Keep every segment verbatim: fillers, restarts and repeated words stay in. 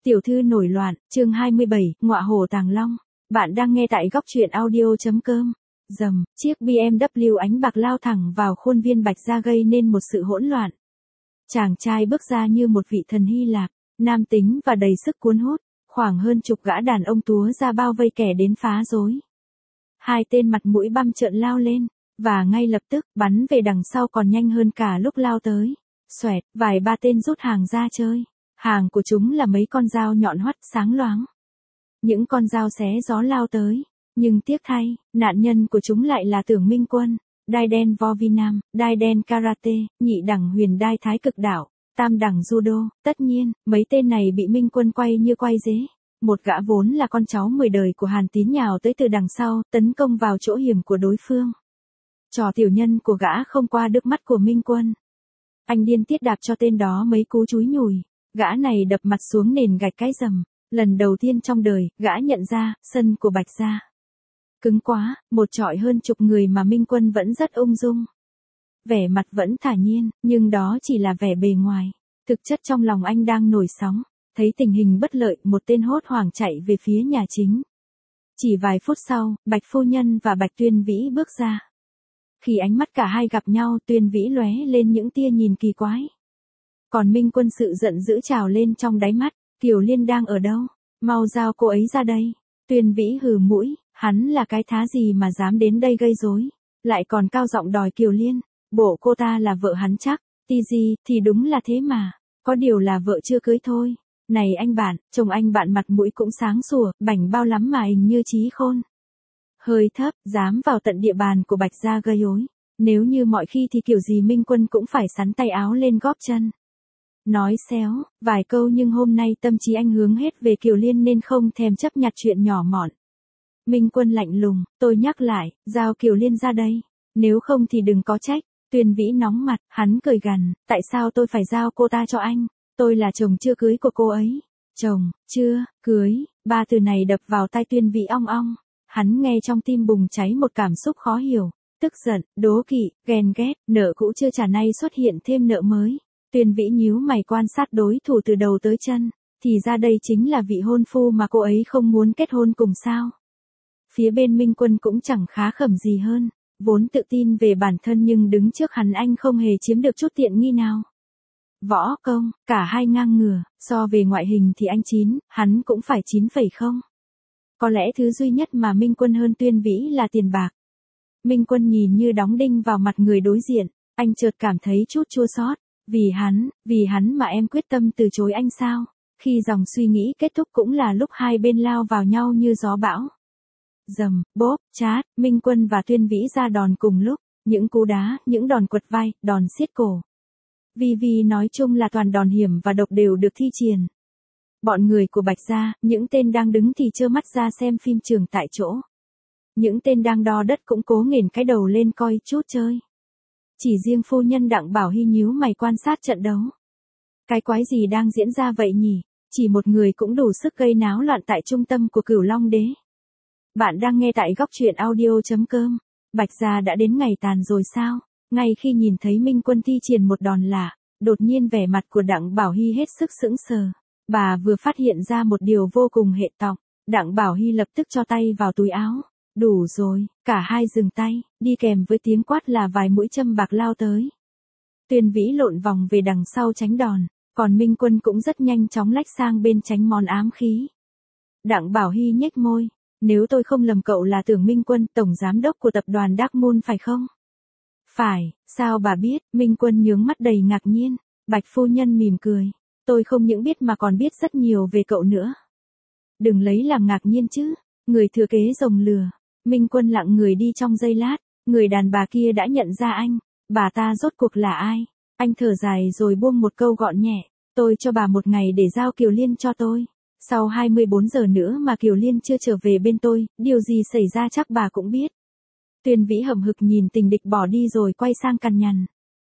Tiểu thư nổi loạn, chương hai mươi bảy, ngọa hổ tàng long. Bạn đang nghe tại góc truyện audio.com. Rầm, chiếc bê em vê ánh bạc lao thẳng vào khuôn viên Bạch Gia gây nên một sự hỗn loạn. Chàng trai bước ra như một vị thần Hy Lạp, nam tính và đầy sức cuốn hút, khoảng hơn chục gã đàn ông túa ra bao vây kẻ đến phá rối. Hai tên mặt mũi băm trợn lao lên, và ngay lập tức bắn về đằng sau còn nhanh hơn cả lúc lao tới. Xoẹt, vài ba tên rút hàng ra chơi. Hàng của chúng là mấy con dao nhọn hoắt sáng loáng. Những con dao xé gió lao tới, nhưng tiếc thay, nạn nhân của chúng lại là Tưởng Minh Quân, đai đen vo vi nam, đai đen karate, nhị đẳng huyền đai thái cực đạo, tam đẳng judo. Tất nhiên, mấy tên này bị Minh Quân quay như quay dế. Một gã vốn là con cháu mười đời của Hàn Tín nhào tới từ đằng sau, tấn công vào chỗ hiểm của đối phương. Trò tiểu nhân của gã không qua được mắt của Minh Quân. Anh điên tiết đạp cho tên đó mấy cú chúi nhùi. Gã này đập mặt xuống nền gạch cái rầm. Lần đầu tiên trong đời, gã nhận ra, sân của Bạch Gia cứng quá, một trọi hơn chục người mà Minh Quân vẫn rất ung dung. Vẻ mặt vẫn thả nhiên, nhưng đó chỉ là vẻ bề ngoài. Thực chất trong lòng anh đang nổi sóng. Thấy tình hình bất lợi, một tên hốt hoảng chạy về phía nhà chính. Chỉ vài phút sau, Bạch Phu Nhân và Bạch Tuyên Vĩ bước ra. Khi ánh mắt cả hai gặp nhau, Tuyên Vĩ lóe lên những tia nhìn kỳ quái. Còn Minh Quân sự giận dữ trào lên trong đáy mắt. Kiều Liên đang ở đâu? Mau giao cô ấy ra đây. Tuyên Vĩ hừ mũi, hắn là cái thá gì mà dám đến đây gây rối, lại còn cao giọng đòi Kiều Liên. Bộ cô ta là vợ hắn chắc. Ti gì, thì đúng là thế mà. Có điều là vợ chưa cưới thôi. Này anh bạn, chồng anh bạn mặt mũi cũng sáng sủa, bảnh bao lắm mà hình như trí khôn. Hơi thấp, dám vào tận địa bàn của Bạch Gia gây rối. Nếu như mọi khi thì kiểu gì Minh Quân cũng phải sắn tay áo lên góp chân. Nói xéo, vài câu nhưng hôm nay tâm trí anh hướng hết về Kiều Liên nên không thèm chấp nhặt chuyện nhỏ mọn. Minh Quân lạnh lùng, tôi nhắc lại, giao Kiều Liên ra đây. Nếu không thì đừng có trách. Tuyên Vĩ nóng mặt, hắn cười gằn, tại sao tôi phải giao cô ta cho anh? Tôi là chồng chưa cưới của cô ấy. Chồng, chưa, cưới, ba từ này đập vào tai Tuyên Vĩ ong ong. Hắn nghe trong tim bùng cháy một cảm xúc khó hiểu, tức giận, đố kỵ, ghen ghét, nợ cũ chưa trả nay xuất hiện thêm nợ mới. Tuyên Vĩ nhíu mày quan sát đối thủ từ đầu tới chân, thì ra đây chính là vị hôn phu mà cô ấy không muốn kết hôn cùng sao. Phía bên Minh Quân cũng chẳng khá khẩm gì hơn, vốn tự tin về bản thân nhưng đứng trước hắn anh không hề chiếm được chút tiện nghi nào. Võ công, cả hai ngang ngửa, so về ngoại hình thì anh chín, hắn cũng phải chín phẩy không. Có lẽ thứ duy nhất mà Minh Quân hơn Tuyên Vĩ là tiền bạc. Minh Quân nhìn như đóng đinh vào mặt người đối diện, anh chợt cảm thấy chút chua xót. Vì hắn, vì hắn mà em quyết tâm từ chối anh sao? Khi dòng suy nghĩ kết thúc cũng là lúc hai bên lao vào nhau như gió bão. Rầm, bóp, chát, Minh Quân và Tuyên Vĩ ra đòn cùng lúc, những cú đá, những đòn quật vai, đòn siết cổ. Vì vì nói chung là toàn đòn hiểm và độc đều được thi triển. Bọn người của Bạch Gia, những tên đang đứng thì trơ mắt ra xem phim trường tại chỗ. Những tên đang đo đất cũng cố nghển cái đầu lên coi chút chơi. Chỉ riêng phu nhân Đặng Bảo Hy nhíu mày quan sát trận đấu. Cái quái gì đang diễn ra vậy nhỉ? Chỉ một người cũng đủ sức gây náo loạn tại trung tâm của Cửu Long Đế. Bạn đang nghe tại góc truyện audio.com. Bạch Gia đã đến ngày tàn rồi sao? Ngay khi nhìn thấy Minh Quân thi triển một đòn lạ, đột nhiên vẻ mặt của Đặng Bảo Hy hết sức sững sờ. Bà vừa phát hiện ra một điều vô cùng hệ trọng. Đặng Bảo Hy lập tức cho tay vào túi áo. Đủ rồi, cả hai dừng tay, đi kèm với tiếng quát là vài mũi châm bạc lao tới. Tuyên Vĩ lộn vòng về đằng sau tránh đòn, còn Minh Quân cũng rất nhanh chóng lách sang bên tránh món ám khí. Đặng Bảo Hy nhếch môi, nếu tôi không lầm cậu là Tưởng Minh Quân, tổng giám đốc của tập đoàn Dark Moon phải không? Phải, sao bà biết? Minh Quân nhướng mắt đầy ngạc nhiên. Bạch Phu Nhân mỉm cười, tôi không những biết mà còn biết rất nhiều về cậu nữa. Đừng lấy làm ngạc nhiên chứ, người thừa kế rồng lừa. Minh Quân lặng người đi trong giây lát, người đàn bà kia đã nhận ra anh, bà ta rốt cuộc là ai? Anh thở dài rồi buông một câu gọn nhẹ, tôi cho bà một ngày để giao Kiều Liên cho tôi. Sau hai mươi bốn giờ nữa mà Kiều Liên chưa trở về bên tôi, điều gì xảy ra chắc bà cũng biết. Tuyên Vĩ hậm hực nhìn tình địch bỏ đi rồi quay sang cằn nhằn.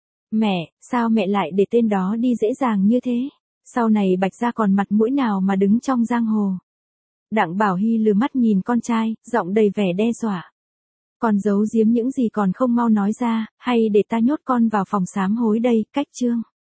Mẹ, sao mẹ lại để tên đó đi dễ dàng như thế? Sau này Bạch Gia còn mặt mũi nào mà đứng trong giang hồ? Đặng Bảo Hy lừa mắt nhìn con trai, giọng đầy vẻ đe dọa. Còn giấu giếm những gì còn không mau nói ra, hay để ta nhốt con vào phòng sám hối đây, cách chương.